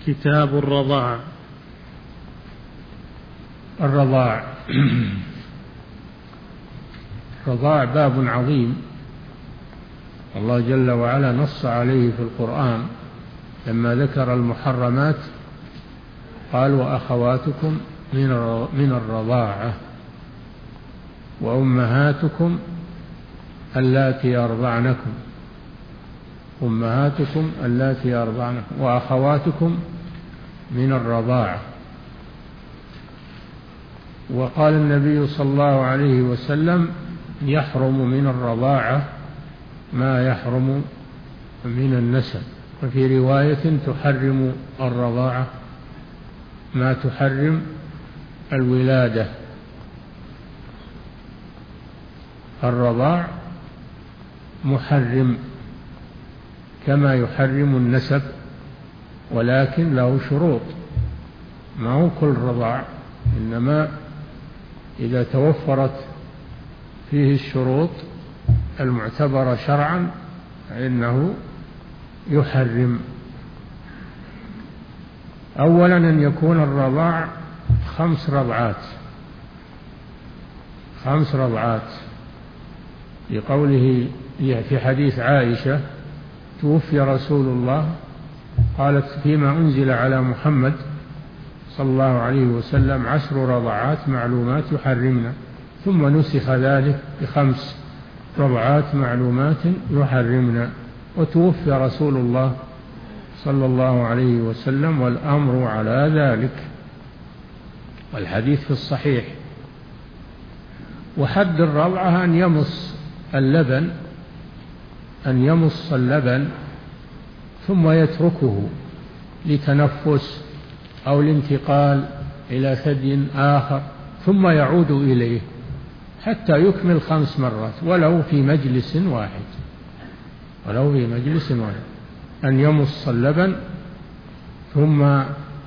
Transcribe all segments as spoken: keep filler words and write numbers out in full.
كتاب الرضاعة. الرضاع الرضاع باب عظيم، الله جل وعلا نص عليه في القرآن لما ذكر المحرمات قال وأخواتكم من الرضاعة وأمهاتكم اللاتي أرضعنكم أمهاتكم اللاتي أرضعنكم وأخواتكم من الرضاعة. وقال النبي صلى الله عليه وسلم يحرم من الرضاعة ما يحرم من النسب، وفي رواية تحرم الرضاعة ما تحرم الولادة. الرضاع محرم كما يحرم النسب، ولكن له شروط، ما هو كل رضاع، إنما إذا توفرت فيه الشروط المعتبرة شرعا فإنه يحرم. أولا أن يكون الرضاع خمس رضعات خمس رضعات لقوله في حديث عائشة توفي رسول الله قالت فيما أنزل على محمد صلى الله عليه وسلم عشر رضعات معلومات يحرمنا، ثم نسخ ذلك بخمس رضعات معلومات يحرمنا، وتوفي رسول الله صلى الله عليه وسلم والأمر على ذلك، والحديث في الصحيح. وحد الرضعة أن يمص اللبن أن يمص اللبن ثم يتركه لتنفس أو الانتقال إلى ثدي آخر ثم يعود إليه حتى يكمل خمس مرات ولو في مجلس واحد ولو في مجلس واحد أن يمص اللبن ثم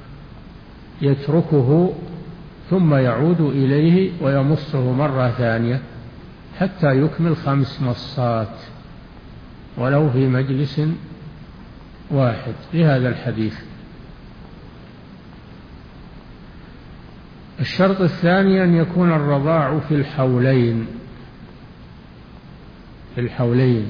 يتركه ثم يعود إليه ويمصه مرة ثانية حتى يكمل خمس مصات ولو في مجلس واحد لهذا الحديث. الشرط الثاني أن يكون الرضاع في الحولين في الحولين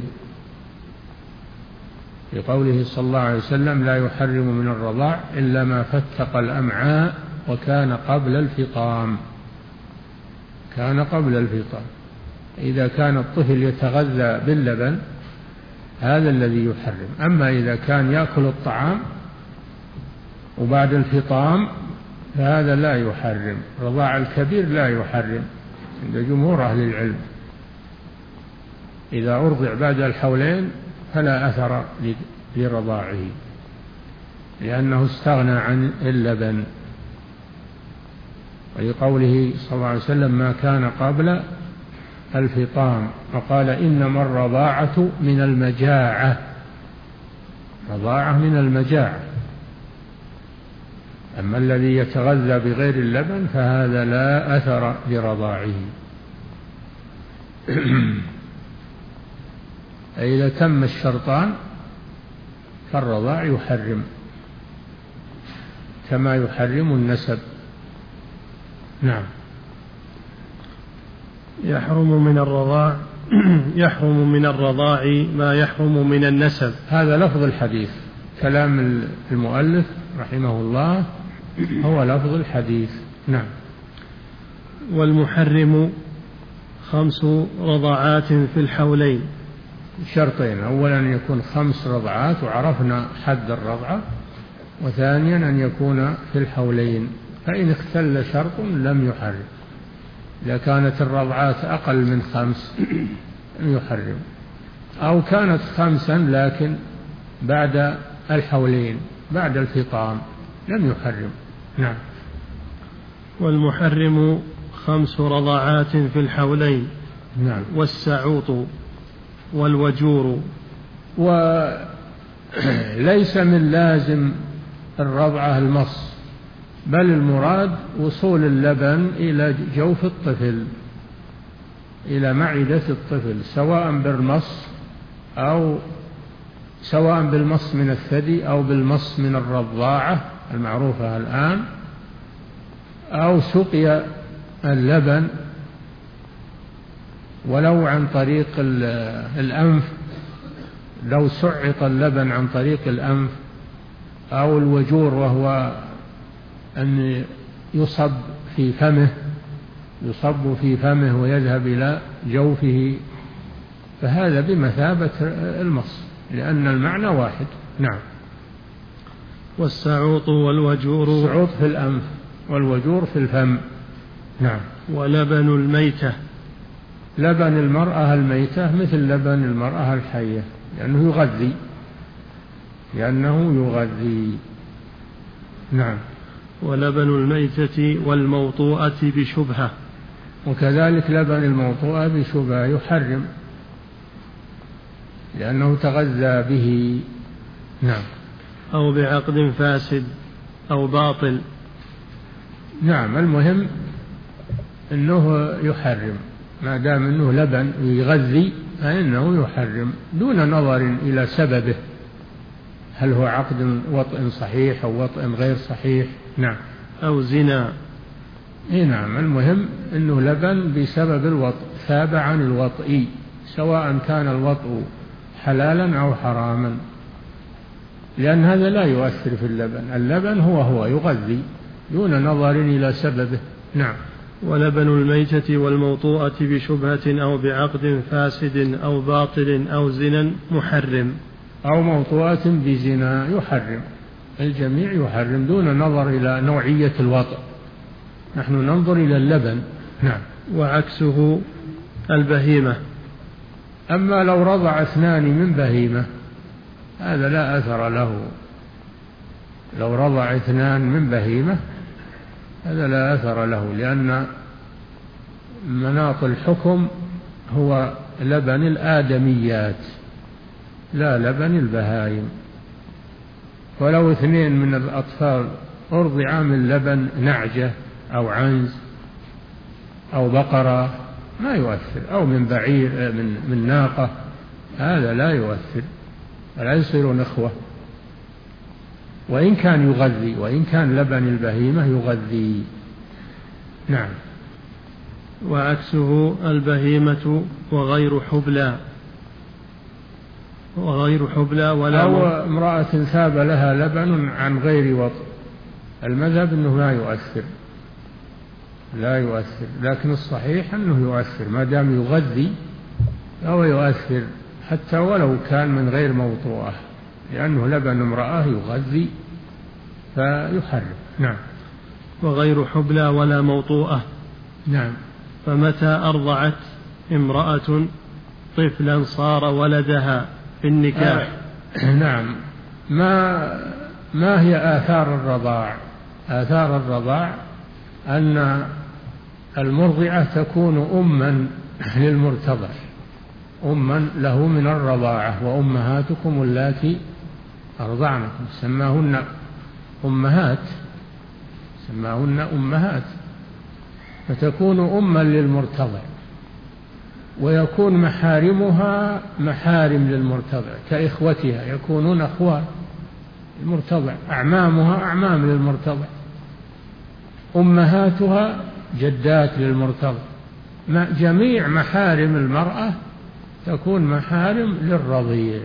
لقوله صلى الله عليه وسلم لا يحرم من الرضاع إلا ما فتق الأمعاء وكان قبل الفطام كان قبل الفطام. إذا كان الطفل يتغذى باللبن هذا الذي يحرم، أما إذا كان يأكل الطعام وبعد الفطام فهذا لا يحرم. رضاع الكبير لا يحرم عند جمهور أهل العلم، إذا أرضع بعد الحولين فلا أثر لرضاعه لأنه استغنى عن اللبن، ولقوله صلى الله عليه وسلم ما كان قبل الفطام، وقال إنما الرضاعة من المجاعة رضاعة من المجاعة، أما الذي يتغذى بغير اللبن فهذا لا أثر لرضاعه. إذا تم الشرطان فالرضاع يحرم كما يحرم النسب. نعم. يحرم من الرضاع يحرم من الرضاع ما يحرم من النسب. هذا لفظ الحديث، كلام المؤلف رحمه الله هو لفظ الحديث. نعم. والمحرم خمس رضعات في الحولين. شرطين، أولا أن يكون خمس رضعات وعرفنا حد الرضعة، وثانيا أن يكون في الحولين، فإن اختل شرط لم يحرم. إذا كانت الرضعات أقل من خمس لم يحرم، أو كانت خمسا لكن بعد الحولين بعد الفطام لم يحرم. نعم. والمحرم خمس رضعات في الحولين. نعم. والسعوط والوجور. وليس من لازم الرضعة المص، بل المراد وصول اللبن إلى جوف الطفل إلى معدة الطفل سواء بالمص أو سواء بالمص من الثدي أو بالمص من الرضاعة المعروفة الآن، أو سقي اللبن ولو عن طريق الأنف، لو سعط اللبن عن طريق الأنف، أو الوجور وهو أن يصب في فمه يصب في فمه ويذهب إلى جوفه، فهذا بمثابة المص لأن المعنى واحد. نعم. والسعوط والوجور، السعوط في الأنف والوجور في الفم. نعم. ولبن الميتة، لبن المرأة الميتة مثل لبن المرأة الحية لأنه يغذي لأنه يغذي. نعم. ولبن الميتة والموطوءة بشبهة، وكذلك لبن الموطوءة بشبهة يحرم لأنه تغذى به. نعم. أو بعقد فاسد أو باطل. نعم. المهم أنه يحرم ما دام أنه لبن يغذي فإنه يحرم دون نظر إلى سببه، هل هو عقد وطء صحيح أو وطء غير صحيح. نعم. أو زنا. إيه نعم. المهم أنه لبن بسبب الوطء ثاب عن الوطء، سواء كان الوطء حلالا أو حراما، لأن هذا لا يؤثر في اللبن. اللبن هو هو يغذي دون نظر إلى سببه. نعم. ولبن الميتة والموطوءة بشبهة أو بعقد فاسد أو باطل أو زنا محرم. أو موطوءة بزنا يحرم، الجميع يحرم دون نظر إلى نوعية الوطء، نحن ننظر إلى اللبن. نعم. وعكسه البهيمة. أما لو رضع اثنان من بهيمة هذا لا أثر له، لو رضع اثنان من بهيمة هذا لا أثر له، لأن مناط الحكم هو لبن الآدميات لا لبن البهائم. ولو اثنين من الأطفال أرضعا من لبن نعجة أو عنز أو بقرة ما يؤثر، أو من بعير من, من ناقة، هذا لا يؤثر ولا يصير إخوة، وإن كان يغذي، وإن كان لبن البهيمة يغذي. نعم. وعكسه البهيمة وغير حبلى، وغير حبلى ولا أو امرأة ثاب لها لبن عن غير وطء، المذهب أنه لا يؤثر لا يؤثر لكن الصحيح أنه يؤثر ما دام يغذي أو يؤثر حتى ولو كان من غير موطوءة، لأنه لبن امرأة يغذي فيحرم. نعم. وغير حبلى ولا موطوءة. نعم. فمتى أرضعت امرأة طفلا صار ولدها في النكاح. آه. نعم. ما ما هي آثار الرضاع؟ آثار الرضاع أن المرضعة تكون أما للمرتضع، أما له من الرضاعة، وأمهاتكم اللاتي أرضعنكم، سماهن أمهات سماهن أمهات فتكون أما للمرتضع، ويكون محارمها محارم للمرتضع كإخوتها، يكونون أخوات المرتضع، أعمامها أعمام للمرتضع، أمهاتها جدات للمرتضع، جميع محارم المرأة تكون محارم للرضيع،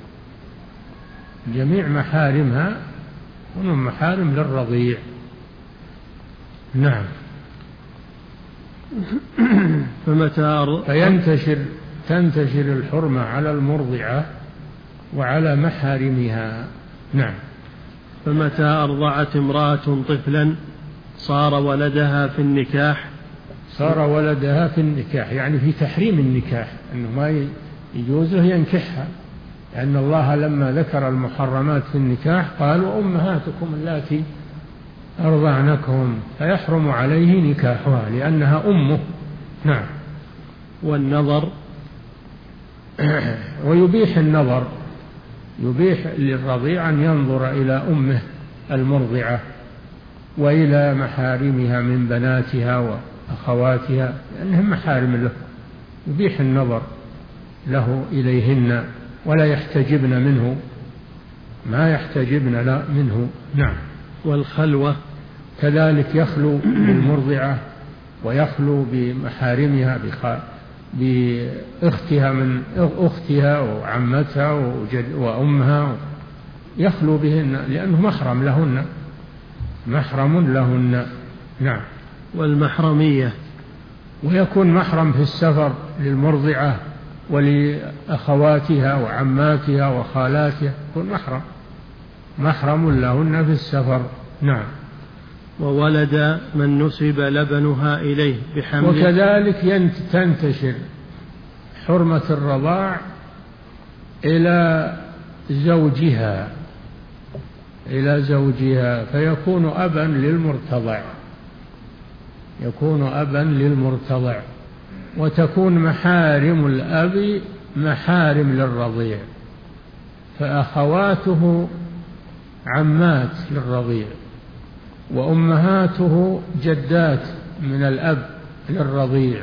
جميع محارمها تكون محارم للرضيع. نعم. فمتى فينتشر تنتشر الحرمة على المرضعة وعلى محارمها. نعم. فمتى أرضعت امرأة طفلا صار ولدها في النكاح. صار ولدها في النكاح يعني في تحريم النكاح، أنه ما يجوز له ينكحها، لأن الله لما ذكر المحرمات في النكاح قال وأمهاتكم اللاتي أرضعنكم، فيحرم عليه نكاحها لأنها أمه. نعم. والنظر ويبيح النظر، يبيح للرضيع أن ينظر إلى أمه المرضعة وإلى محارمها من بناتها وأخواتها لأنهم محارم له، يبيح النظر له إليهن ولا يحتجبن منه، ما يحتجبن لا منه. نعم. والخلوة كذلك يخلو بالمرضعة ويخلو بمحارمها بأختها من أختها وعمتها وأمها، يخلو بهن لأنه محرم لهن، محرم لهن. نعم. والمحرمية ويكون محرم في السفر للمرضعة ولأخواتها وعماتها وخالاتها، يكون محرم محرم لهن في السفر. نعم. وولد من نسب لبنها إليه بحمل. وكذلك تنتشر حرمة الرضاع إلى زوجها إلى زوجها فيكون أبا للمرتضع، يكون أبا للمرتضع. وتكون محارم الأب محارم للرضيع، فأخواته عمات للرضيع، وأمهاته جدات من الأب للرضيع،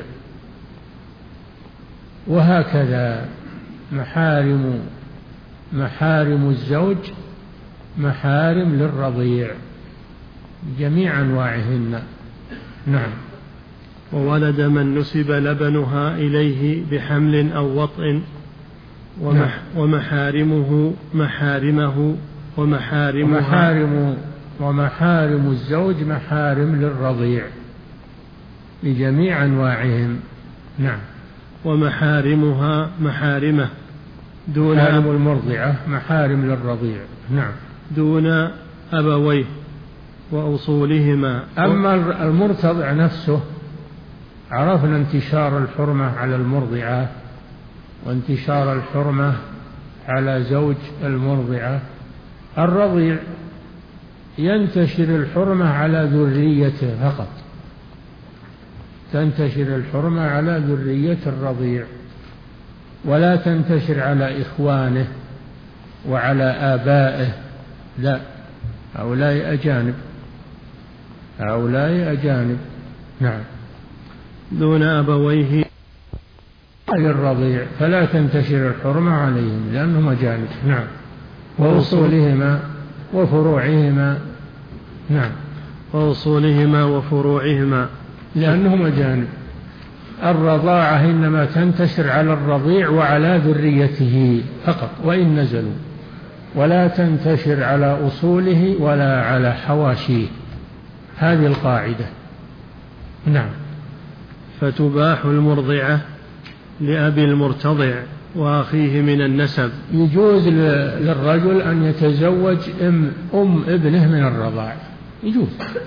وهكذا محارم محارم الزوج محارم للرضيع جميع أنواعهن. نعم. وولد من نسب لبنها إليه بحمل أو وطء ومح ومحارمه محارمه ومحارمها ومحارم ومحارم الزوج محارم للرضيع بجميع أنواعهم. نعم. ومحارمها محارمه دون محارم المرضعة محارم للرضيع. نعم. دون أبويه وأصولهما. أما المرتضع نفسه عرفنا انتشار الحرمة على المرضعة وانتشار الحرمة على زوج المرضعة. الرضيع ينتشر الحرمة على ذريته فقط، تنتشر الحرمة على ذرية الرضيع، ولا تنتشر على إخوانه وعلى آبائه، لا، هؤلاء أجانب، هؤلاء أجانب. نعم. دون أبويه للرضيع فلا تنتشر الحرمة عليهم لأنهم أجانب. نعم. وأصولهما وفروعهما. نعم. وأصولهما وفروعهما لأنهم أجانب. الرضاعة إنما تنتشر على الرضيع وعلى ذريته فقط وإن نزلوا، ولا تنتشر على أصوله ولا على حواشيه، هذه القاعدة. نعم. فتباح المرضعة لأبي المرتضع وأخيه من النسب. يجوز للرجل أن يتزوج أم, أم ابنه من الرضاع، يجوز.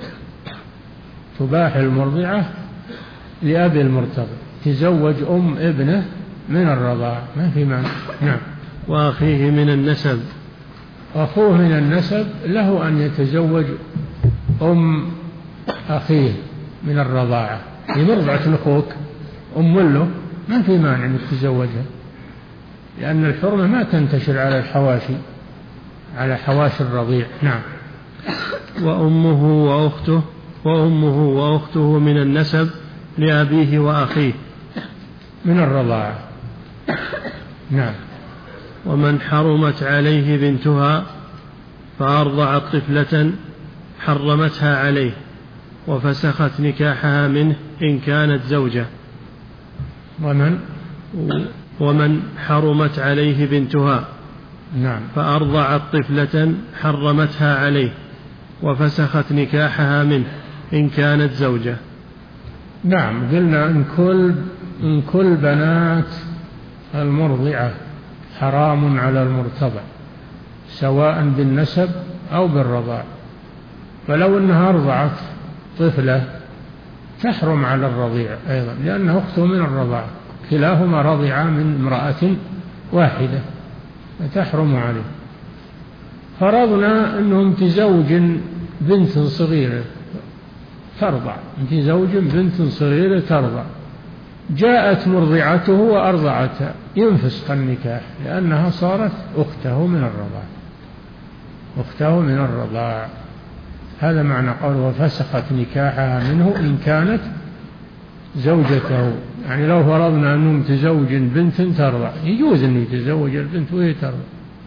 تباح المرضعة لأبي المرتضع تزوج أم ابنه من الرضاع، ما في معنى. نعم. وأخيه من النسب. أخوه من النسب له أن يتزوج أم أخيه من الرضاعة، لمرضعة أخوك أم له ما في مانع أن تتزوجها، لأن الحرمة ما تنتشر على الحواشي، على حواشي الرضيع. نعم. وأمه وأخته وأمه وأخته من النسب لأبيه وأخيه من الرضاعة. نعم. ومن حرمت عليه بنتها فأرضعت طفلة حرمتها عليه وفسخت نكاحها منه إن كانت زوجة. ومن ومن حرمت عليه بنتها نعم فأرضعت طفلة حرمتها عليه وفسخت نكاحها منه إن كانت زوجة. نعم. قلنا إن كل إن كل بنات المرضعة حرام على المرتضع سواء بالنسب أو بالرضاع، فلو أنها أرضعت طفلة تحرم على الرضيع أيضا لأنها أخته من الرضاعة، كلاهما رضعا من امرأة واحدة فتحرم عليه. فرضنا أنهم تزوج بنت صغيرة ترضع، تزوج بنت صغيرة ترضع، جاءت مرضعته وأرضعتها، ينفسخ النكاح لأنها صارت أخته من الرضاع، أخته من الرضاع. هذا معنى قوله وفسخت نكاحها منه إن كانت زوجته. يعني لو فرضنا أنه متزوج بنت ترضع، يجوز أن يتزوج البنت وهي ترضع،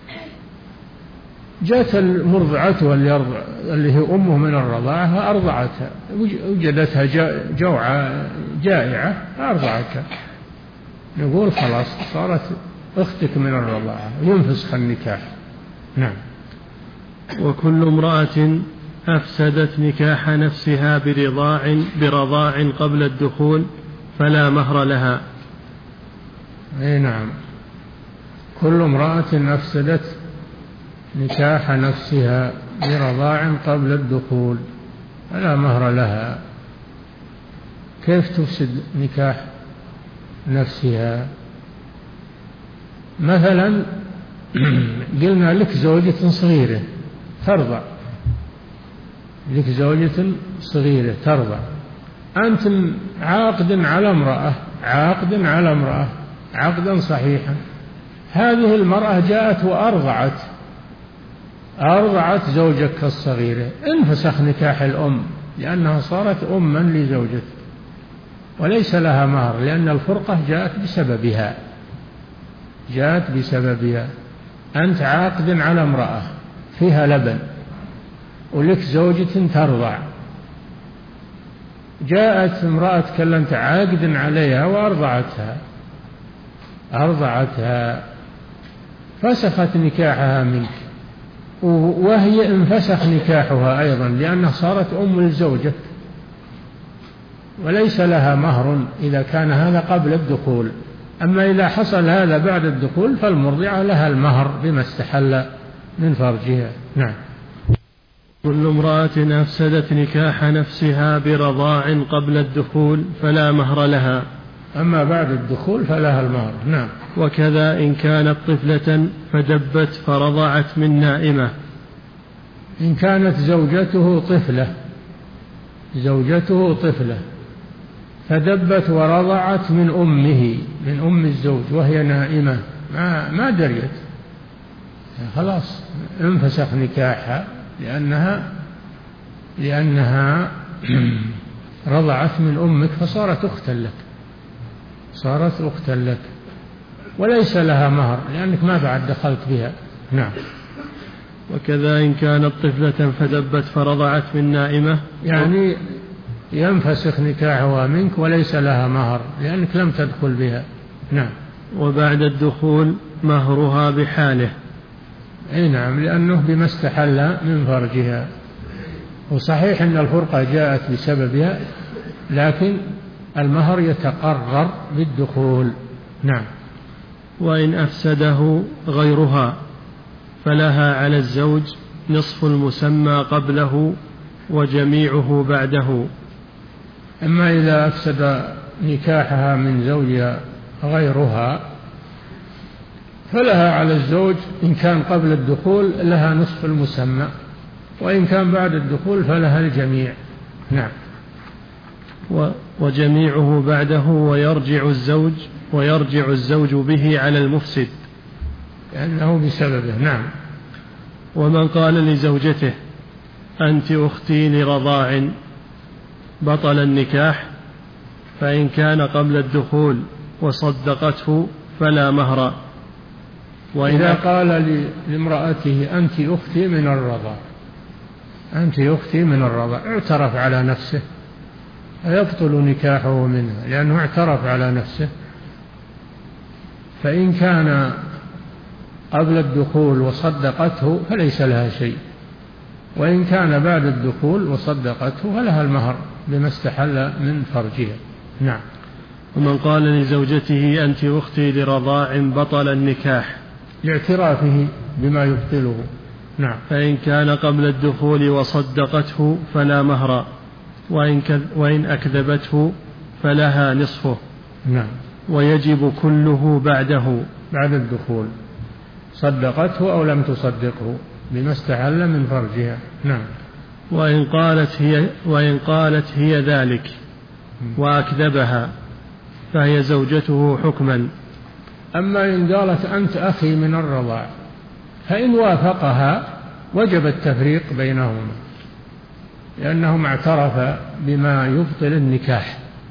جاءت مرضعتها اللي, أرضع اللي هي أمه من الرضاعة أرضعتها، وجدتها جوعة جائعة أرضعتها، نقول خلاص صارت أختك من الرضاعة، ينفسخ النكاح. نعم. وكل امرأة أفسدت نكاح نفسها برضاع برضاع قبل الدخول فلا مهر لها. أي نعم، كل امرأة أفسدت نكاح نفسها برضاع قبل الدخول فلا مهر لها. كيف تفسد نكاح نفسها؟ مثلا قلنا لك زوجة صغيرة ترضع، لك زوجة صغيرة ترضع، أنت عاقد على امرأة عاقد على امرأة عقدا صحيحا، هذه المرأة جاءت وأرضعت أرضعت زوجك الصغيرة، انفسخ نكاح الأم لأنها صارت أما لزوجك وليس لها مهر، لأن الفرقة جاءت بسببها جاءت بسببها. أنت عاقد على امرأة فيها لبن ولك زوجة ترضع، جاءت امرأة كلمت عاقد عليها وأرضعتها أرضعتها فسخت نكاحها منك، وهي انفسخ نكاحها أيضا لأنها صارت أم لزوجك وليس لها مهر إذا كان هذا قبل الدخول. أما إذا حصل هذا بعد الدخول فالمرضعة لها المهر بما استحل من فرجها. نعم. كل امرأة أفسدت نكاح نفسها برضاع قبل الدخول فلا مهر لها، أما بعد الدخول فلها المهر. نعم. وكذا إن كانت طفلة فدبت فرضعت من نائمة. إن كانت زوجته طفلة زوجته طفلة فدبت ورضعت من أمه من أم الزوج وهي نائمة ما ما دريت، خلاص انفسخ نكاحها لأنها لأنها رضعت من أمك فصارت أختا لك صارت أختا لك وليس لها مهر لأنك ما بعد دخلت بها. نعم. وكذا إن كانت طفلة فدبت فرضعت من نائمة، يعني ينفسخ نكاحها منك وليس لها مهر لأنك لم تدخل بها. نعم. وبعد الدخول مهرها بحاله. أي نعم، لأنه بما استحل من فرجها، وصحيح أن الفرقة جاءت بسببها لكن المهر يتقرر بالدخول. نعم. وإن أفسده غيرها فلها على الزوج نصف المسمى قبله وجميعه بعده. أما إذا أفسد نكاحها من زوجها غيرها فلها على الزوج إن كان قبل الدخول لها نصف المسمى، وإن كان بعد الدخول فلها الجميع. نعم. وجميعه بعده ويرجع الزوج ويرجع الزوج به على المفسد لأنه بسببه. نعم. ومن قال لزوجته أنت أختي لرضاع بطل النكاح، فإن كان قبل الدخول وصدقته فلا مهر. وإذا قال لامرأته أنت أختي من الرضاع أنت أختي من الرضاع اعترف على نفسه يبطل نكاحه منها لأنه اعترف على نفسه. فإن كان قبل الدخول وصدقته فليس لها شيء، وإن كان بعد الدخول وصدقته فلها المهر بما استحل من فرجها. نعم. ومن قال لزوجته أنت أختي لرضاع بطل النكاح لاعترافه بما يبطله. نعم. فإن كان قبل الدخول وصدقته فلا مهر، وإن, وإن أكذبته فلها نصفه. نعم. ويجب كله بعده بعد الدخول صدقته أو لم تصدقه بما استحل من فرجها. نعم. وإن قالت هي, وإن قالت هي ذلك وأكذبها فهي زوجته حكما. أما إن قالت أنت أخي من الرضاع فإن وافقها وجب التفريق بينهما لأنهما اعترفا بما يبطل النكاح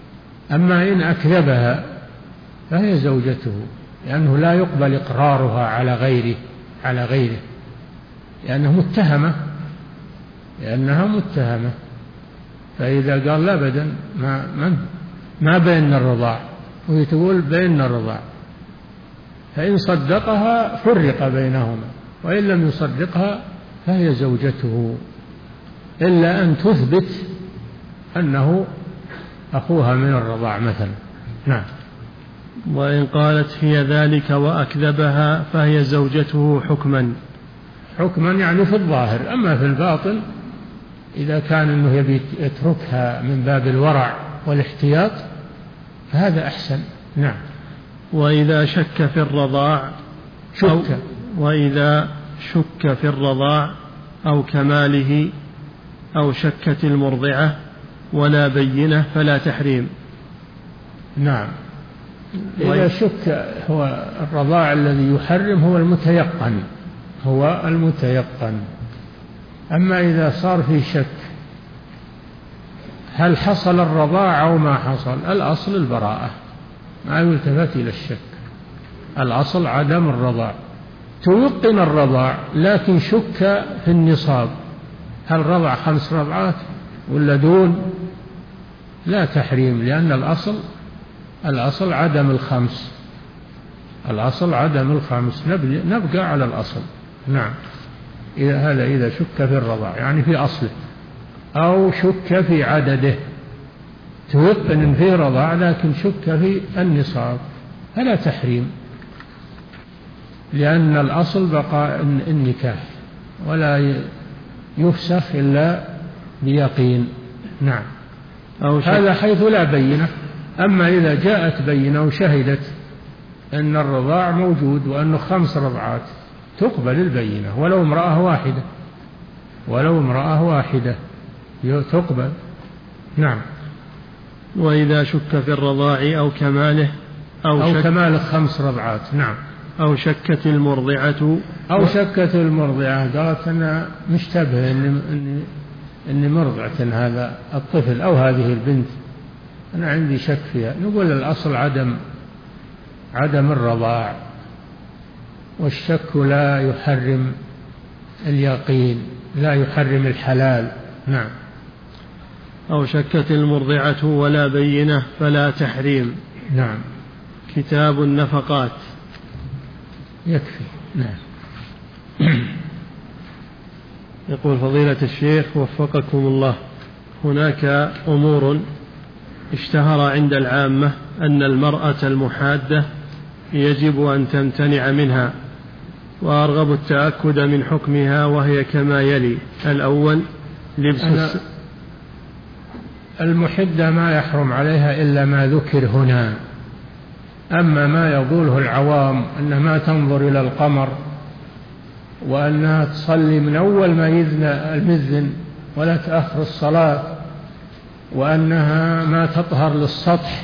أما إن أكذبها فهي زوجته، لأنه لا يقبل إقرارها على غيره على غيره لأنه متهمة لأنها متهمة. فإذا قال لا أبدا ما من ما بين الرضاع وهي تقول بين الرضاع، فإن صدقها فرق بينهما، وإن لم يصدقها فهي زوجته، إلا أن تثبت أنه أخوها من الرضاع مثلا. نعم. وإن قالت هي ذلك وأكذبها فهي زوجته حكما. حكما يعني في الظاهر، أما في الباطن إذا كان أنه يبي يتركها من باب الورع والاحتياط فهذا أحسن. نعم. وإذا شك في الرضاع أو شك وإذا شك في الرضاع أو كماله أو شكت المرضعة ولا بينة فلا تحريم. نعم. إذا شك، هو الرضاع الذي يحرم هو المتيقن هو المتيقن أما إذا صار في شك هل حصل الرضاع أو ما حصل، الأصل البراءة، ما يلتفت إلى الشك، الأصل عدم الرضاع. توقن الرضاع لكن شك في النصاب، هل رضع خمس رضعات ولا دون، لا تحريم، لأن الأصل الأصل عدم الخمس الأصل عدم الخمس نبقى على الأصل. نعم. إذا هذا إذا شك في الرضاع يعني في أصله، أو شك في عدده، توقن في رضاع لكن شك في النصاب فلا تحريم، لأن الأصل بقاء النكاح ولا يفسخ إلا بيقين. نعم. أو هذا حيث لا بينة. أما إذا جاءت بينة وشهدت أن الرضاع موجود وأنه خمس رضعات تقبل البينة، ولو امرأة واحدة ولو امرأة واحدة تقبل. نعم. وإذا شك في الرضاع أو كماله أو, أو شك كمال خمس رضعات. نعم. أو شكت المرضعة أو شكت المرضعة قالت أنا مشتبه إني, إني, إني مرضعة هذا الطفل أو هذه البنت، أنا عندي شك فيها، نقول الأصل عدم عدم الرضاع، والشك لا يحرم اليقين، لا يحرم الحلال. نعم. أو شكت المرضعة ولا بينة فلا تحريم. نعم. كتاب النفقات. يكفي. نعم. يقول فضيلة الشيخ وفقكم الله، هناك أمور اشتهر عند العامة أن المرأة المحادة يجب أن تمتنع منها، وأرغب التأكد من حكمها، وهي كما يلي: الأول لبس المحدة ما يحرم عليها إلا ما ذكر هنا، أما ما يقوله العوام أنها ما تنظر إلى القمر، وأنها تصلي من أول ما يذن المذن ولا تأخر الصلاة، وأنها ما تطهر للسطح،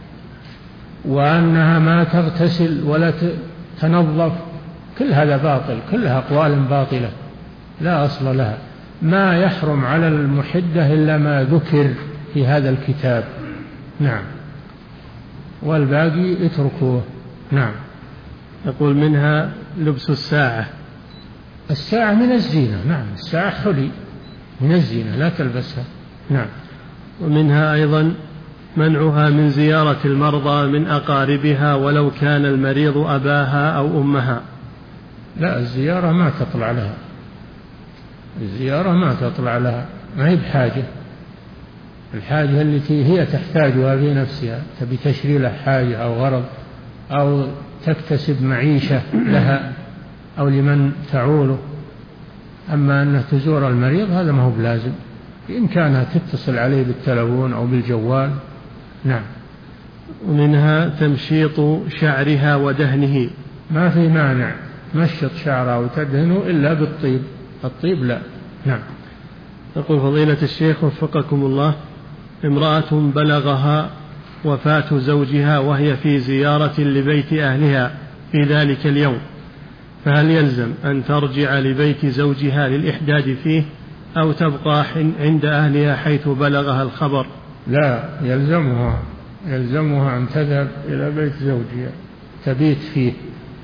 وأنها ما تغتسل ولا تنظف، كل هذا باطل، كلها أقوال باطلة لا أصل لها. ما يحرم على المحدة إلا ما ذكر في هذا الكتاب. نعم. والباقي اتركوه. نعم. يقول منها لبس الساعة. الساعة من الزينة. نعم. الساعة حلي من الزينة لا تلبسها. نعم. ومنها أيضا منعها من زيارة المرضى من أقاربها ولو كان المريض أباها أو أمها. لا، الزيارة ما تطلع لها، الزيارة ما تطلع لها، ما هي بحاجة، الحاجة التي هي تحتاجها في نفسها، تبي تشري لها حاجة أو غرض أو تكتسب معيشة لها أو لمن تعوله. أما أنها تزور المريض هذا ما هو بلازم، بإمكانها تتصل عليه بالتلفون أو بالجوال. نعم. ومنها تمشيط شعرها ودهنه. ما في مانع مشط شعرها وتدهنه إلا بالطيب، الطيب لا. نعم. يقول فضيلة الشيخ وفقكم الله، امرأة بلغها وفاة زوجها وهي في زيارة لبيت أهلها في ذلك اليوم، فهل يلزم أن ترجع لبيت زوجها للإحداد فيه أو تبقى عند أهلها حيث بلغها الخبر؟ لا، يلزمها يلزمها أن تذهب إلى بيت زوجها تبيت فيه،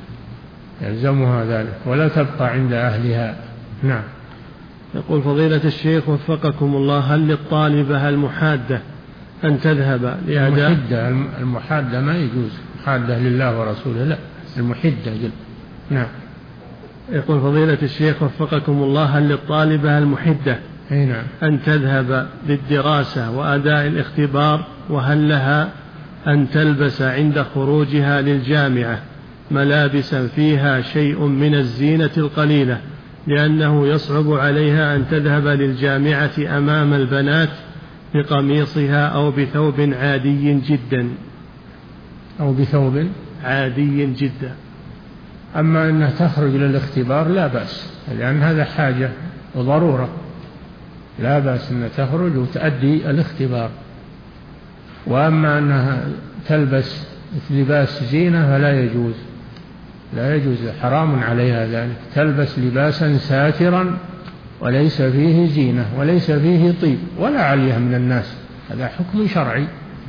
يلزمها ذلك ولا تبقى عند أهلها. نعم. يقول فضيلة الشيخ وفقكم الله، هل للطالبة المحادة أن تذهب لأداء؟ المحدة المحادة ما يجوز، محادة لله ورسوله لا، المحدة جل. نعم. يقول فضيلة الشيخ وفقكم الله، هل للطالبة المحدة نعم. أن تذهب للدراسة وأداء الاختبار، وهل لها أن تلبس عند خروجها للجامعة ملابسا فيها شيء من الزينة القليلة، لأنه يصعب عليها أن تذهب للجامعة أمام البنات بقميصها أو بثوب عادي جدا أو بثوب عادي جدا؟ أما أنها تخرج للاختبار لا بأس، لأن هذا حاجة وضرورة، لا بأس أن تخرج وتؤدي الاختبار. وأما أنها تلبس لباس زينة فلا يجوز، لا يجوز، حرام عليها ذلك. تلبس لباسا ساترا وليس فيه زينة وليس فيه طيب ولا عليها من الناس، هذا حكم شرعي.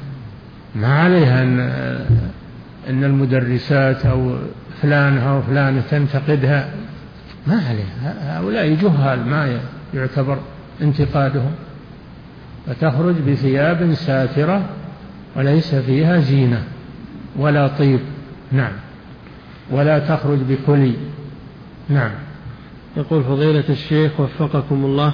ما عليها أن, أن المدرسات أو فلانة أو فلانة تنتقدها، ما عليها، هؤلاء جهال ما يعتبر انتقادهم. فتخرج بثياب ساترة وليس فيها زينة ولا طيب. نعم. ولا تخرج بكلي. نعم. يقول فضيلة الشيخ وفقكم الله،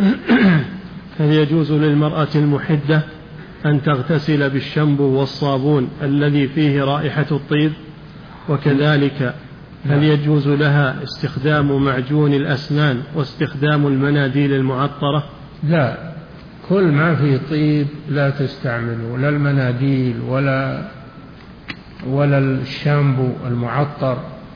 هل يجوز للمرأة المحدة أن تغتسل بالشامبو والصابون الذي فيه رائحة الطيب؟ وكذلك هل يجوز لها استخدام معجون الأسنان واستخدام المناديل المعطرة؟ لا، كل ما فيه طيب لا تستعمله، لا المناديل ولا ولا الشامبو المعطر.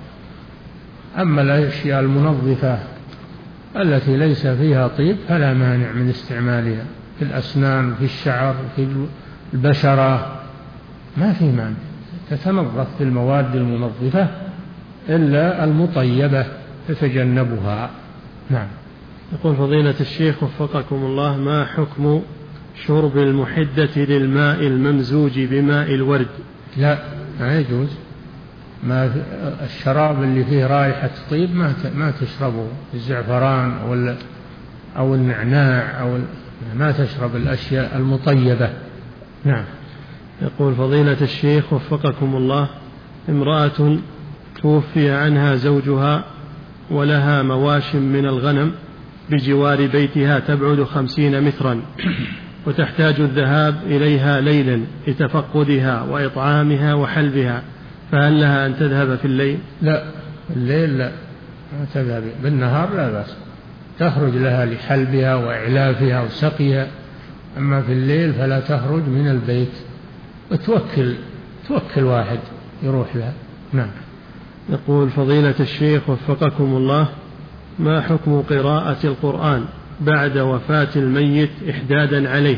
أما الأشياء المنظفة التي ليس فيها طيب فلا مانع من استعمالها، في الأسنان، في الشعر، في البشرة، ما في مانع، تتنظف بالمواد المنظفة إلا المطيبة تتجنبها. نعم. يقول فضيلة الشيخ وفقكم الله، ما حكم شرب المحدة للماء الممزوج بماء الورد؟ لا، ما يجوز. ما الشراب اللي فيه رائحة طيب ما ما تشربه، الزعفران أو أو النعناع أو ما تشرب الأشياء المطيبة. نعم. يقول فضيلة الشيخ وفقكم الله، امرأة توفي عنها زوجها ولها مواشم من الغنم بجوار بيتها تبعد خمسين مترا، وتحتاج الذهاب إليها ليلا لتفقدها وإطعامها وحلبها، فهل لها أن تذهب في الليل؟ لا، الليل لا، ما تذهب. بالنهار لا بأس، تخرج لها لحلبها وإعلافها وسقيها، أما في الليل فلا تخرج من البيت، وتوكل توكل واحد يروح لها. نعم. يقول فضيلة الشيخ وفقكم الله، ما حكم قراءة القرآن بعد وفاة الميت إحدادا عليه؟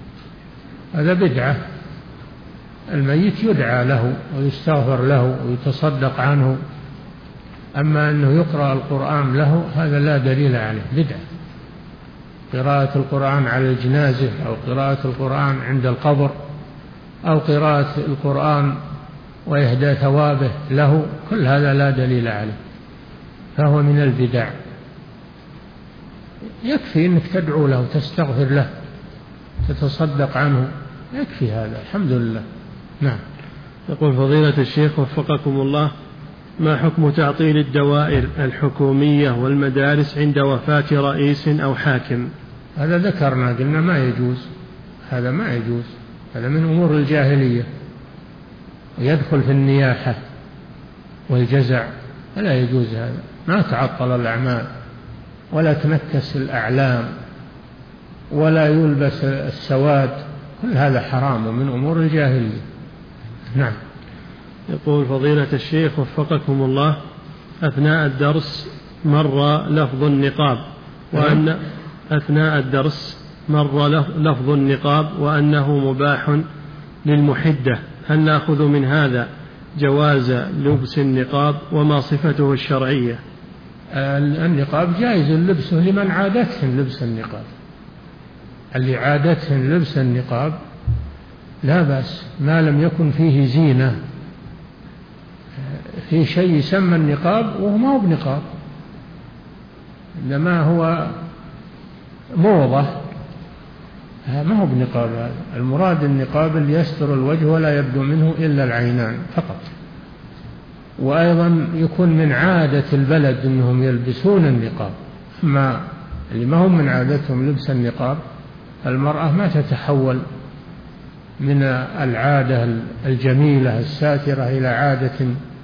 هذا بدعة، الميت يدعى له ويستغفر له ويتصدق عنه، أما أنه يقرأ القرآن له هذا لا دليل عليه، بدعة. قراءة القرآن على الجنازة أو قراءة القرآن عند القبر أو قراءة القرآن وإهداء ثوابه له، كل هذا لا دليل عليه، فهو من البدع. يكفي أنك تدعو له وتستغفر له تتصدق عنه، يكفي هذا، الحمد لله. نعم. يقول فضيلة الشيخ وفقكم الله، ما حكم تعطيل الدوائر الحكومية والمدارس عند وفاة رئيس أو حاكم؟ هذا ذكرنا قلنا ما يجوز، هذا ما يجوز، هذا من أمور الجاهلية، ويدخل في النياحة والجزع، فلا يجوز هذا. ما تعطل الأعمال ولا تنكس الأعلام ولا يلبس السواد، كل هذا حرام ومن أمور الجاهلية. نعم. يقول فضيلة الشيخ وفقكم الله، أثناء الدرس مر لفظ النقاب وأن أثناء الدرس مر لفظ النقاب وأنه مباح للمحدة، هل نأخذ من هذا جواز لبس النقاب وما صفته الشرعية؟ النقاب جائز لبسه لمن عادتهم لبس النقاب، اللي عادتهم لبس النقاب لا بأس ما لم يكن فيه زينة. في شيء يسمى النقاب وهو ما هو بنقاب، إنما هو موضة، ما هو بنقاب. هذا المراد النقاب اللي يستر الوجه ولا يبدو منه إلا العينان فقط. وأيضا يكون من عادة البلد أنهم يلبسون النقاب، أما اللي ما هم من عادتهم لبس النقاب المرأة ما تتحول من العادة الجميلة الساترة إلى عادة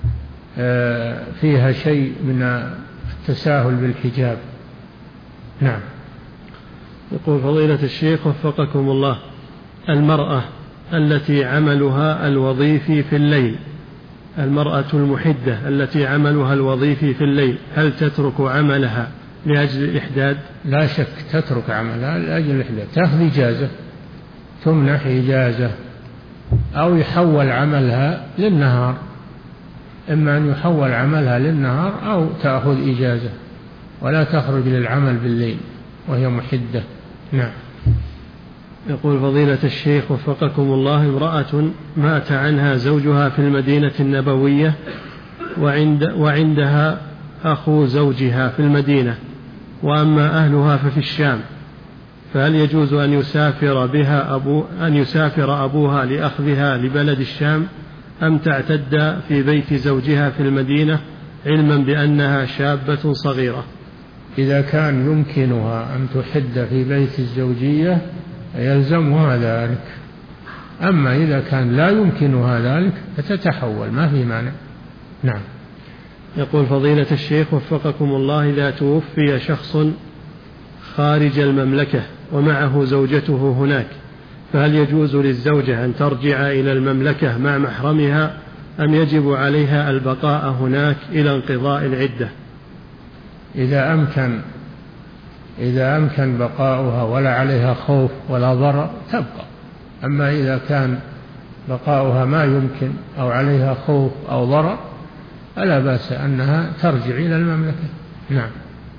فيها شيء من التساهل بالحجاب. نعم. يقول فضيلة الشيخ وفقكم الله، المرأة التي عملها الوظيفي في الليل، المرأة المحدة التي عملها الوظيفي في الليل، هل تترك عملها لأجل الإحداد؟ لا شك تترك عملها لأجل الإحداد، تأخذ إجازة، تمنح إجازة، أو يحول عملها للنهار، إما أن يحول عملها للنهار أو تأخذ إجازة ولا تخرج للعمل بالليل وهي محدة. نعم. يقول فضيلة الشيخ وفقكم الله، امرأة مات عنها زوجها في المدينة النبوية وعند وعندها أخو زوجها في المدينة، وأما أهلها ففي الشام، فهل يجوز أن يسافر بها أبو أن يسافر أبوها لأخذها لبلد الشام، أم تعتد في بيت زوجها في المدينة علما بأنها شابة صغيرة؟ إذا كان يمكنها أن تحد في بيت الزوجية يلزمها ذلك، أما إذا كان لا يمكنها ذلك فتتحول، ما في مانع. نعم. يقول فضيلة الشيخ وفقكم الله، إذا توفي شخص خارج المملكة ومعه زوجته هناك، فهل يجوز للزوجة أن ترجع إلى المملكة مع محرمها، أم يجب عليها البقاء هناك إلى انقضاء العدة؟ إذا أمكن إذا أمكن بقاؤها ولا عليها خوف ولا ضرر تبقى، أما إذا كان بقاؤها ما يمكن أو عليها خوف أو ضرر فلا بأس أنها ترجع إلى المملكة. نعم.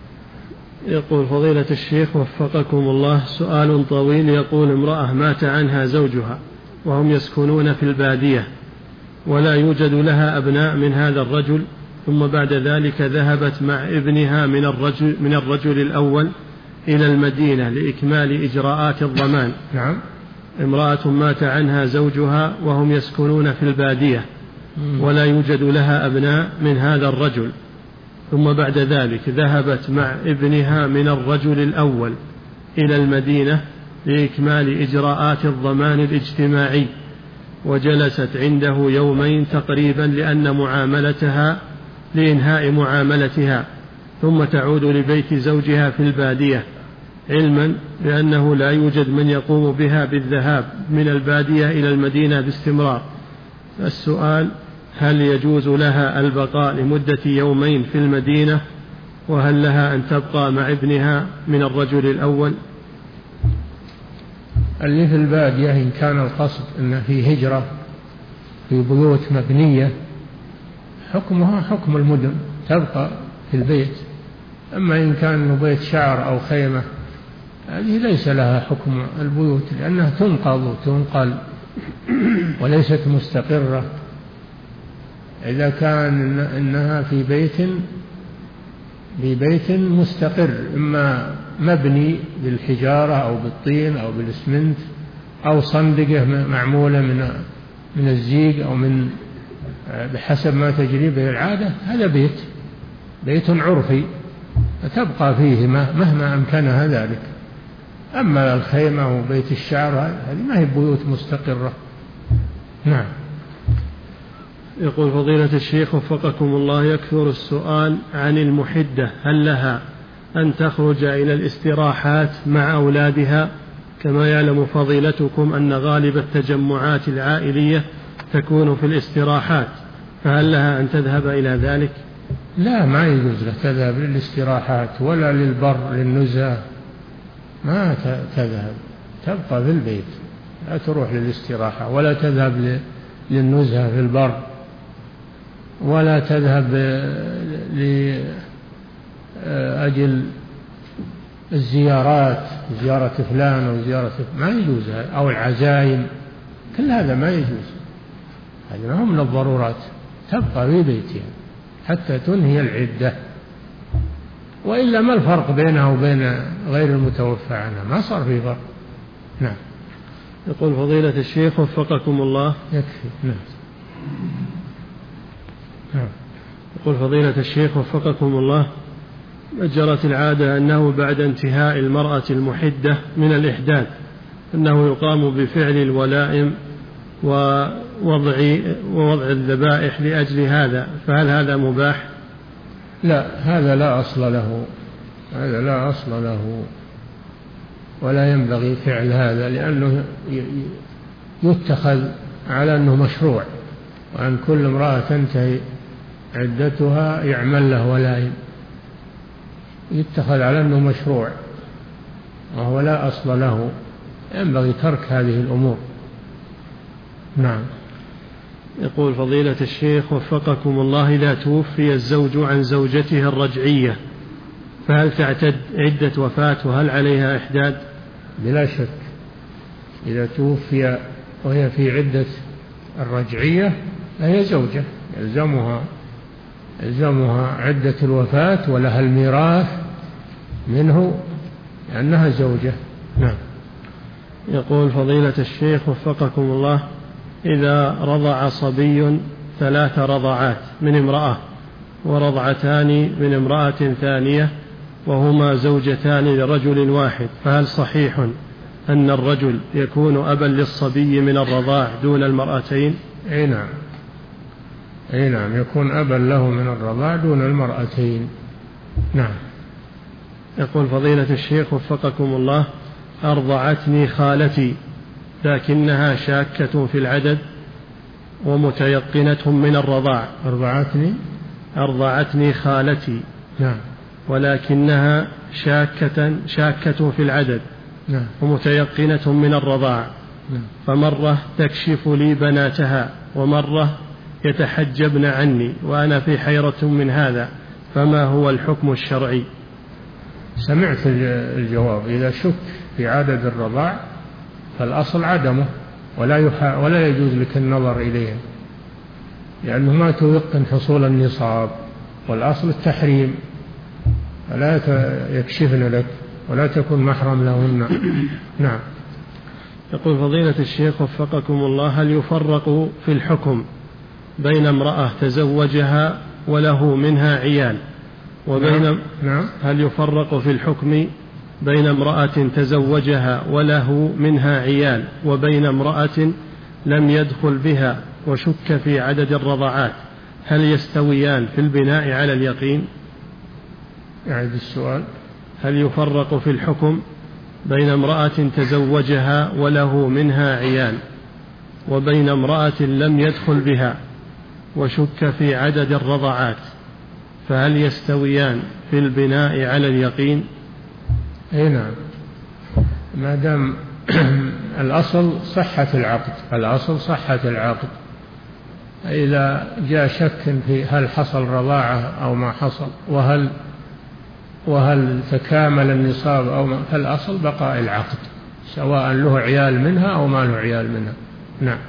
يقول فضيلة الشيخ وفقكم الله، سؤال طويل. يقول امرأة مات عنها زوجها وهم يسكنون في البادية ولا يوجد لها أبناء من هذا الرجل، ثم بعد ذلك ذهبت مع ابنها من الرجل, من الرجل الأول إلى المدينة لإكمال إجراءات الضمان. نعم. امرأة مات عنها زوجها وهم يسكنون في البادية ولا يوجد لها أبناء من هذا الرجل، ثم بعد ذلك ذهبت مع ابنها من الرجل الأول إلى المدينة لإكمال إجراءات الضمان الاجتماعي، وجلست عنده يومين تقريبا لأن معاملتها لإنهاء معاملتها، ثم تعود لبيت زوجها في البادية، علما بأنه لا يوجد من يقوم بها بالذهاب من البادية إلى المدينة باستمرار. السؤال: هل يجوز لها البقاء لمدة يومين في المدينة، وهل لها أن تبقى مع ابنها من الرجل الأول؟ اللي في البادية إن كان القصد أن في هجرة في بيوت مبنية حكمها حكم المدن، تبقى في البيت. أما إن كان بيت شعر أو خيمة هذه ليس لها حكم البيوت، لأنها تنقض وتنقل وليست مستقرة. إذا كان إنها في بيت في بيت مستقر، إما مبني بالحجارة أو بالطين أو بالإسمنت أو صندقة معمولة من من الزيق أو من بحسب ما تجري به العادة، هذا بيت بيت عرفي فتبقى فيه مهما أمكنها ذلك. أما الخيمة وبيت الشعر هذه ما هي بيوت مستقرة. نعم. يقول فضيلة الشيخ وفقكم الله، يكثر السؤال عن المحدة، هل لها أن تخرج إلى الاستراحات مع أولادها؟ كما يعلم فضيلتكم أن غالب التجمعات العائلية تكون في الاستراحات، فهل لها أن تذهب إلى ذلك؟ لا، ما يجوز لها تذهب للاستراحات ولا للبر للنزهة، ما تذهب، تبقى في البيت، لا تروح للاستراحة ولا تذهب للنزهة في البر ولا تذهب لأجل الزيارات، زيارة فلان أو زيارة، ما يجوز، أو العزائم كل هذا ما يجوز، هذا ما هو من الضرورات، تبقى في بيتها حتى تنهي العدة، وإلا ما الفرق بينها وبين غير المتوفى عنها؟ ما صار في فرق. نعم. يقول فضيلة الشيخ وفقكم الله. يكفي. نعم. نعم. يقول فضيلة الشيخ وفقكم الله، جرت العادة أنه بعد انتهاء المرأة المحدة من الإحداث أنه يقام بفعل الولائم ووضع ووضع الذبائح لأجل هذا، فهل هذا مباح؟ لا، هذا لا أصل له، هذا لا أصل له، ولا ينبغي فعل هذا، لأنه يتخذ على أنه مشروع، وأن كل امرأة تنتهي عدتها يعمل له ولائم، يتخذ على أنه مشروع وهو لا أصل له، ينبغي ترك هذه الأمور. نعم. يقول فضيلة الشيخ وفقكم الله، إذا توفي الزوج عن زوجته الرجعية فهل تعتد عدة وفاة وهل عليها إحداد؟ بلا شك، إذا توفي وهي في عدة الرجعية فهي زوجة، يلزمها يلزمها عدة الوفاة ولها الميراث منه لأنها زوجة. نعم. يقول فضيلة الشيخ وفقكم الله، إذا رضع صبي ثلاث رضعات من امرأة ورضعتان من امرأة ثانية وهما زوجتان لرجل واحد، فهل صحيح أن الرجل يكون أبا للصبي من الرضاع دون المرأتين؟ أي نعم، أي نعم، يكون أبا له من الرضاع دون المرأتين. نعم. يقول فضيلة الشيخ وفقكم الله، أرضعتني خالتي لكنها شاكة في العدد ومتيقنة من الرضاع. أرضعتني أرضعتني خالتي. نعم. ولكنها شاكة شاكة في العدد. نعم. ومتيقنة من الرضاع. نعم. فمرة تكشف لي بناتها ومرة يتحجبن عني وأنا في حيرة من هذا، فما هو الحكم الشرعي؟ سمعت الجواب. إذا شك في عدد الرضاع فالأصل عدمه، ولا يحا ولا يجوز لك النظر إليه، لأنه ما توقن حصول النصاب، والأصل التحريم، فلا يكشفن لك ولا تكون محرم لهن. نعم. يقول فضيلة الشيخ وفقكم الله، هل يفرق في الحكم بين امرأة تزوجها وله منها عيال وبين نعم. نعم. هل يفرق في الحكم بين امرأة تزوجها وله منها عيال وبين امرأة لم يدخل بها وشك في عدد الرضعات، هل يستويان في البناء على اليقين؟ أعد السؤال. هل يفرق في الحكم بين امرأة تزوجها وله منها عيال وبين امرأة لم يدخل بها وشك في عدد الرضعات، فهل يستويان في البناء على اليقين؟ أي نعم، ما دام الأصل صحة العقد، الأصل صحة العقد. إذا جاء شك في هل حصل رضاعة أو ما حصل، وهل وهل تكامل النصاب أو ما، فالأصل بقاء العقد سواء له عيال منها أو ما له عيال منها. نعم.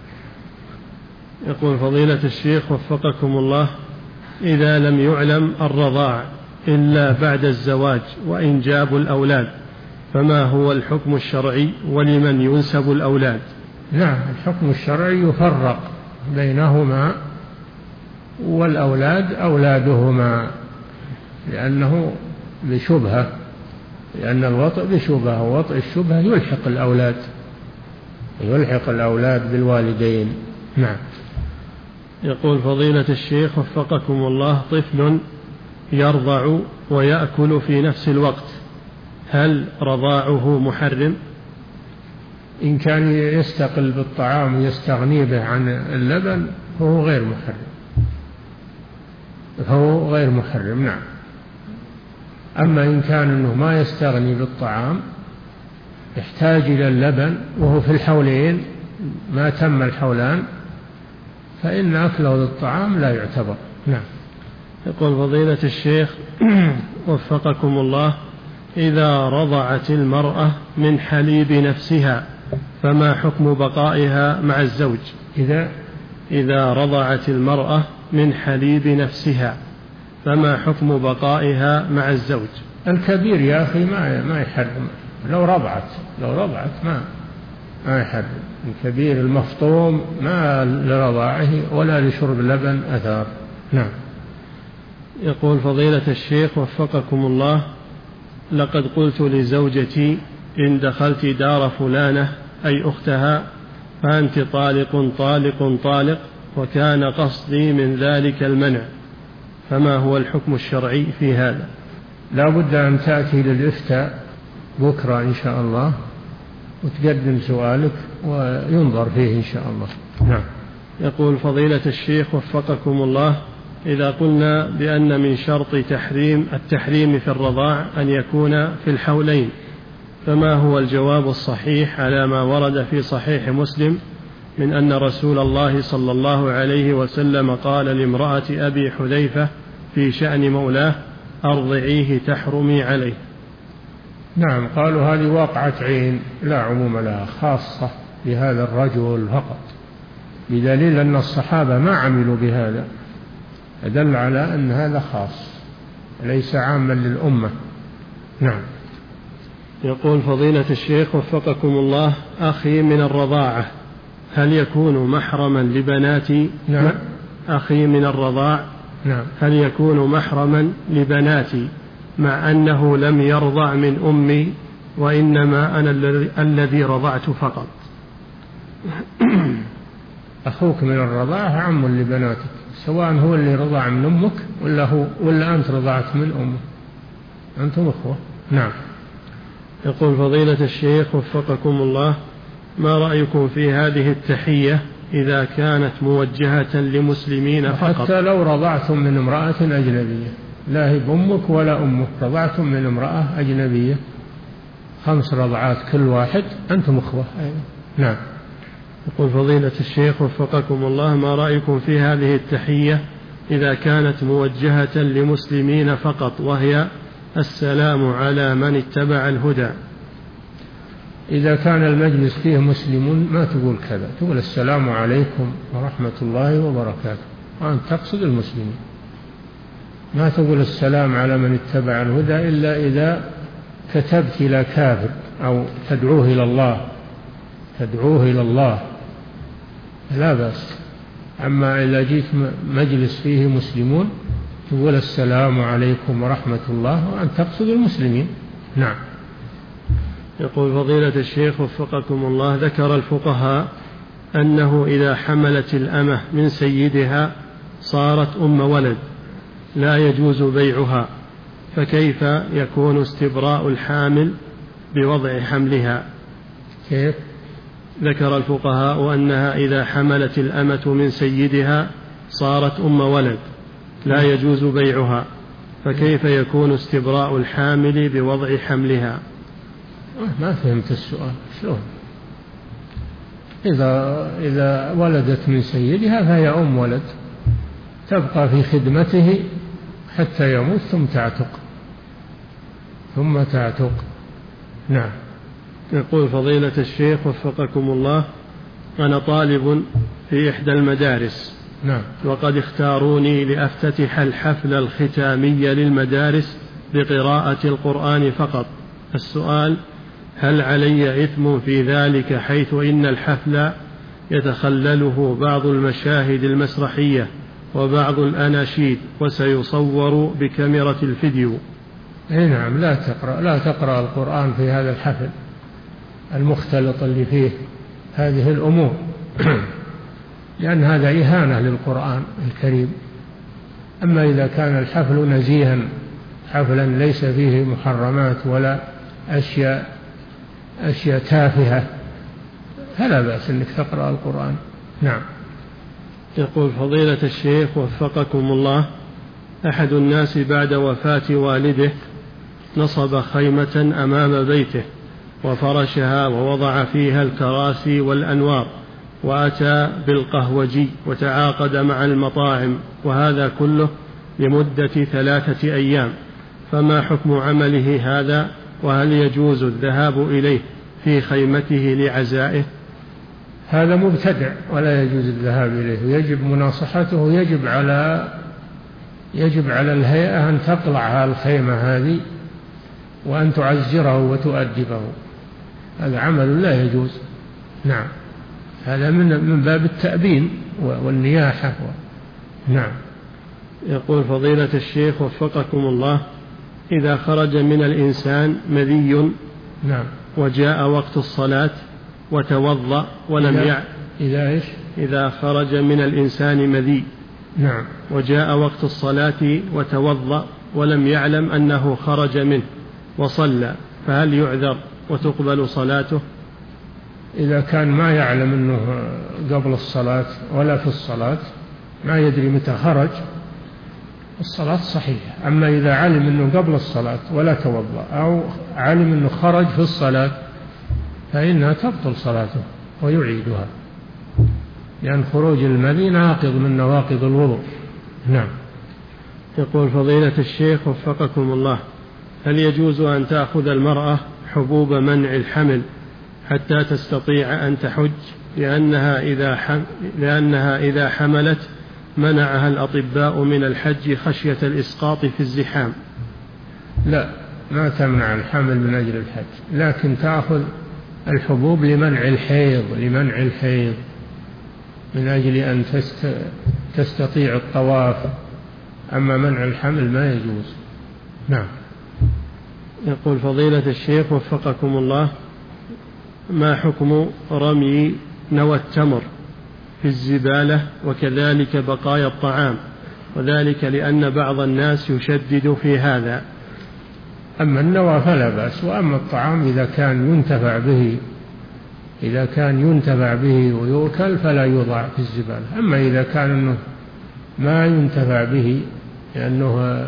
يقول فضيلة الشيخ وفقكم الله، إذا لم يعلم الرضاع إلا بعد الزواج وإنجاب الأولاد، فما هو الحكم الشرعي ولمن ينسب الأولاد؟ نعم، الحكم الشرعي يفرق بينهما، والأولاد أولادهما، لأنه بشبهة، لأن الوطء بشبهة، ووطء الشبهة يلحق الأولاد يلحق الأولاد بالوالدين. نعم. يقول فضيلة الشيخ وفقكم الله، طفل يرضع ويأكل في نفس الوقت، هل رضاعه محرم؟ إن كان يستقل بالطعام ويستغني به عن اللبن فهو غير محرم، فهو غير محرم. نعم. أما إن كان أنه ما يستغني بالطعام، يحتاج إلى اللبن وهو في الحولين ما تم الحولان، فإن أكله للطعام لا يعتبر. نعم. يقول فضيلة الشيخ وفقكم الله، إذا رضعت المرأة من حليب نفسها فما حكم بقائها مع الزوج إذا إذا رضعت المرأة من حليب نفسها؟ فما حكم بقائها مع الزوج؟ الكبير يا أخي ما ما يحرم، لو رضعت لو رضعت ما ما يحرم. الكبير المفطوم ما لرضاعه ولا لشرب اللبن أثار. نعم. يقول فضيلة الشيخ وفقكم الله: لقد قلت لزوجتي إن دخلت دار فلانة أي أختها فأنت طالق طالق طالق، وكان قصدي من ذلك المنع، فما هو الحكم الشرعي في هذا؟ لا بد أن تأتي للإفتاء بكرة إن شاء الله وتقدم سؤالك وينظر فيه إن شاء الله. نعم. يقول فضيلة الشيخ وفقكم الله: إذا قلنا بأن من شرط تحريم التحريم في الرضاع أن يكون في الحولين، فما هو الجواب الصحيح على ما ورد في صحيح مسلم من أن رسول الله صلى الله عليه وسلم قال لامرأة أبي حذيفة في شأن مولاه: أرضعيه تحرمي عليه؟ نعم، قالوا هذه واقعة عين لا عموم لها، خاصة بهذا الرجل فقط، بدليل أن الصحابة ما عملوا بهذا، يدل على أن هذا خاص ليس عاما للأمة. نعم. يقول فضيلة الشيخ وفقكم الله: أخي من الرضاعة هل يكون محرما لبناتي؟ نعم. أخي من الرضاع نعم. هل يكون محرما لبناتي مع أنه لم يرضع من أمي وإنما أنا الذي رضعت فقط؟ أخوك من الرضاعة عم لبناتك، سواء هو اللي رضع من أمك ولا هو ولا أنت رضعت من أمه، أنتم أخوة. نعم. يقول فضيلة الشيخ وفقكم الله: ما رأيكم في هذه التحية إذا كانت موجهة لمسلمين فقط؟ حتى لو رضعتم من امرأة أجنبية، لا هي بأمك ولا أمك، رضعتم من امرأة أجنبية خمس رضعات كل واحد، أنتم أخوة. أيوة. نعم. يقول فضيلة الشيخ وفقكم الله: ما رأيكم في هذه التحية إذا كانت موجهة لمسلمين فقط، وهي السلام على من اتبع الهدى؟ إذا كان المجلس فيه مسلمون ما تقول كذا، تقول السلام عليكم ورحمة الله وبركاته، وأنت تقصد المسلمين، ما تقول السلام على من اتبع الهدى إلا إذا كتبت إلى كافر أو تدعوه إلى الله تدعوه إلى الله لا بأس. أما إذا جيت مجلس فيه مسلمون تقول السلام عليكم ورحمة الله وأنت تقصد المسلمين. نعم. يقول فضيلة الشيخ وفقكم الله: ذكر الفقهاء أنه إذا حملت الأمة من سيدها صارت أم ولد لا يجوز بيعها، فكيف يكون استبراء الحامل بوضع حملها؟ كيف؟ ذكر الفقهاء أنها إذا حملت الأمة من سيدها صارت أم ولد لا يجوز بيعها، فكيف يكون استبراء الحامل بوضع حملها؟ ما فهمت السؤال. شلون؟ إذا إذا ولدت من سيدها فهي أم ولد، تبقى في خدمته حتى يموت ثم تعتق ثم تعتق. نعم. يقول فضيلة الشيخ وفقكم الله: أنا طالب في إحدى المدارس. نعم. وقد اختاروني لأفتتح الحفل الختامي للمدارس بقراءة القرآن فقط. السؤال: هل علي إثم في ذلك، حيث إن الحفل يتخلله بعض المشاهد المسرحية وبعض الأناشيد وسيصور بكاميرا الفيديو؟ أي نعم، لا تقرأ لا تقرأ القرآن في هذا الحفل المختلط اللي فيه هذه الأمور لأن هذا إهانة للقرآن الكريم. أما إذا كان الحفل نزيها، حفلا ليس فيه محرمات ولا أشياء أشياء تافهة، فلا بأس أنك تقرأ القرآن. نعم. يقول فضيلة الشيخ وفقكم الله: أحد الناس بعد وفاة والده نصب خيمة أمام بيته وفرشها ووضع فيها الكراسي والأنوار، وأتى بالقهوجي وتعاقد مع المطاعم، وهذا كله لمدة ثلاثة أيام، فما حكم عمله هذا؟ وهل يجوز الذهاب إليه في خيمته لعزائه؟ هذا مبتدع ولا يجوز الذهاب إليه، ويجب مناصحته، ويجب على يجب على الهيئة أن تقلع الخيمة هذه وأن تعزره وتؤدبه. هذا عمل لا يجوز. نعم، هذا من من باب التأبين والنياحة. نعم. يقول فضيلة الشيخ وفقكم الله: إذا خرج من الإنسان مذي نعم وجاء وقت الصلاة وتوضأ ولم إذا, يع... إذا إيش؟ إذا خرج من الإنسان مذي نعم وجاء وقت الصلاة وتوضأ ولم يعلم أنه خرج منه وصلى، فهل يعذر وتقبل صلاته؟ إذا كان ما يعلم أنه قبل الصلاة ولا في الصلاة، ما يدري متى خرج، الصلاة صحيحة. أما إذا علم أنه قبل الصلاة ولا توضأ، أو علم أنه خرج في الصلاة، فإنها تبطل صلاته ويعيدها، لأن خروج المذي ناقض من نواقض الوضوء. نعم. يقول فضيلة الشيخ وفقكم الله: هل يجوز أن تأخذ المرأة حبوب منع الحمل حتى تستطيع أن تحج، لأنها إذا, حم... لأنها إذا حملت منعها الأطباء من الحج خشية الإسقاط في الزحام؟ لا، ما تمنع الحمل من أجل الحج، لكن تأخذ الحبوب لمنع الحيض لمنع الحيض من أجل أن تست... تستطيع الطواف. أما منع الحمل ما يجوز. نعم. يقول فضيلة الشيخ وفقكم الله: ما حكم رمي نوى التمر في الزبالة وكذلك بقايا الطعام، وذلك لأن بعض الناس يشدد في هذا؟ أما النوى فلا بأس، وأما الطعام إذا كان ينتفع به إذا كان ينتفع به ويؤكل فلا يوضع في الزبالة. أما إذا كان إنه ما ينتفع به لأنه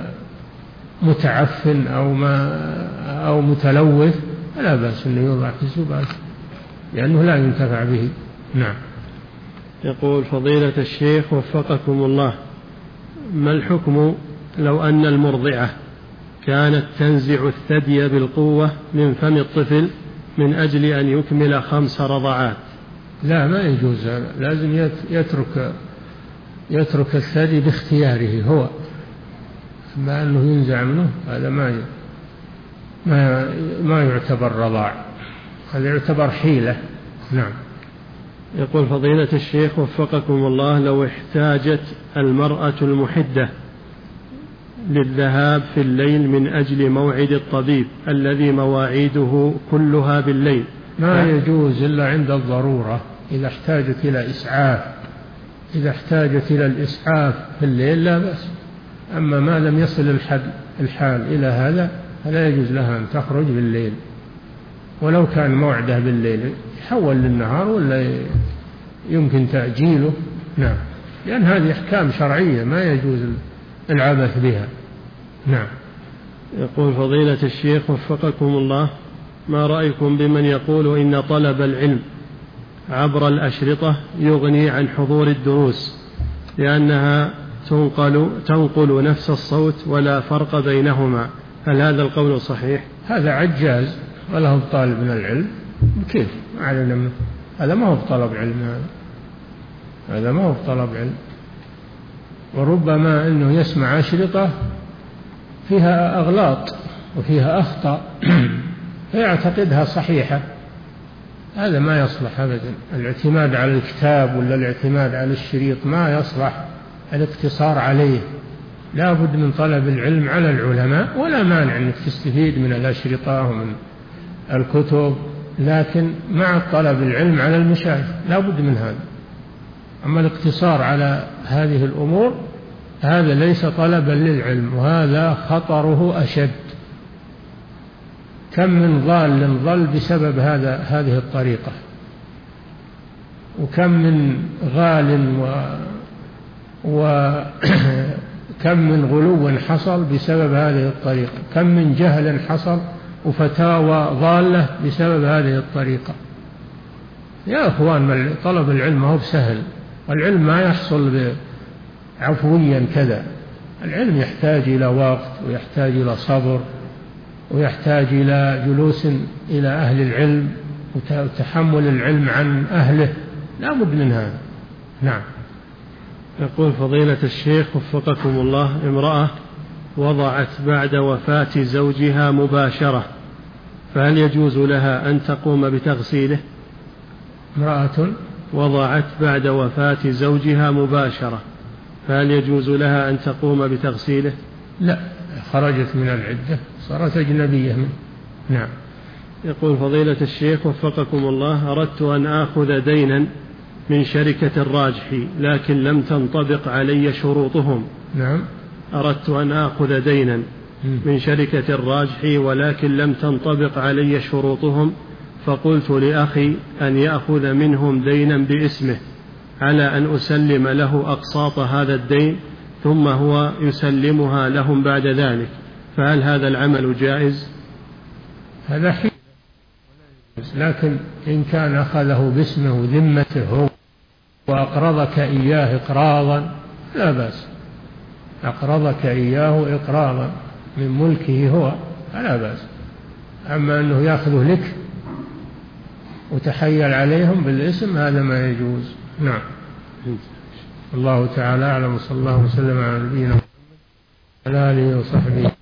متعفن أو ما أو متلوث فلا بأس أنه يوضع في الزبالة لأنه لا ينتفع به. نعم. يقول فضيلة الشيخ وفقكم الله: ما الحكم لو أن المرضعة كانت تنزع الثدي بالقوة من فم الطفل من أجل أن يكمل خمس رضعات؟ لا، ما يجوز، لازم يترك يترك الثدي باختياره هو، ما أنه ينزع منه هذا ما ما ما يعتبر رضاع، هذا يعتبر حيلة. نعم. يقول فضيلة الشيخ وفقكم الله: لو احتاجت المرأة المحدة للذهاب في الليل من أجل موعد الطبيب الذي مواعيده كلها بالليل، ما يجوز إلا عند الضرورة. إذا احتاجت إلى إسعاف إذا احتاجت إلى الإسعاف في الليل لا بأس. أما ما لم يصل الحد الحال إلى هذا فلا يجوز لها أن تخرج بالليل، ولو كان موعده بالليل يحول للنهار ولا يمكن تأجيله. نعم، لأن هذه أحكام شرعية ما يجوز العبث بها. نعم. يقول فضيلة الشيخ وفقكم الله: ما رأيكم بمن يقول إن طلب العلم عبر الأشرطة يغني عن حضور الدروس لأنها تنقل, تنقل نفس الصوت ولا فرق بينهما؟ هل هذا القول صحيح؟ هذا عجاز وله طالب من العلم، كيف علم؟ هذا ما هو طلب علم، هذا هذا ما هو طلب علم. وربما أنه يسمع أشرطة فيها أغلاط وفيها أخطاء فيعتقدها صحيحة، هذا ما يصلح أبدا. الاعتماد على الكتاب ولا الاعتماد على الشريط ما يصلح الاقتصار عليه، لا بد من طلب العلم على العلماء، ولا مانع أنك تستفيد من الأشرطة ومن الكتب، لكن مع طلب العلم على المشايخ لا بد من هذا. أما الاقتصار على هذه الأمور هذا ليس طلبا للعلم، وهذا خطره أشد. كم من ضال ضل بسبب هذا هذه الطريقة، وكم من غال و وكم من غلو حصل بسبب هذه الطريقة، كم من جهل حصل وفتاوى ضالة بسبب هذه الطريقة. يا أخوان، طلب العلم هو بسهل، والعلم ما يحصل عفويا كذا، العلم يحتاج إلى وقت ويحتاج إلى صبر ويحتاج إلى جلوس إلى أهل العلم وتحمل العلم عن أهله، لا بد من هذا. نعم. يقول فضيلة الشيخ وفقكم الله: امرأة وضعت بعد وفاة زوجها مباشرة، فهل يجوز لها أن تقوم بتغسيله؟ امرأة وضعت بعد وفاة زوجها مباشرة، فهل يجوز لها أن تقوم بتغسيله؟ لا، خرجت من العدة، صارت أجنبية منه. نعم. يقول فضيلة الشيخ وفقكم الله: أردت أن آخذ دينا من شركة الراجحي لكن لم تنطبق علي شروطهم. نعم. أردت أن آخذ دينا من شركة الراجحي ولكن لم تنطبق علي شروطهم، فقلت لأخي أن يأخذ منهم دينا باسمه على أن أسلم له أقساط هذا الدين ثم هو يسلمها لهم بعد ذلك، فهل هذا العمل جائز؟ هذا حين، لكن إن كان أخذه باسمه ذمته وأقرضك إياه إقراضا لا بأس، أقرضك إياه إقراضا من ملكه هو فلا بأس. أما أنه يأخذه لك وتحيل عليهم بالاسم هذا ما يجوز. نعم. الله تعالى أعلم، وصلى الله وسلم على نبينا محمد وعلى آله وصحبه.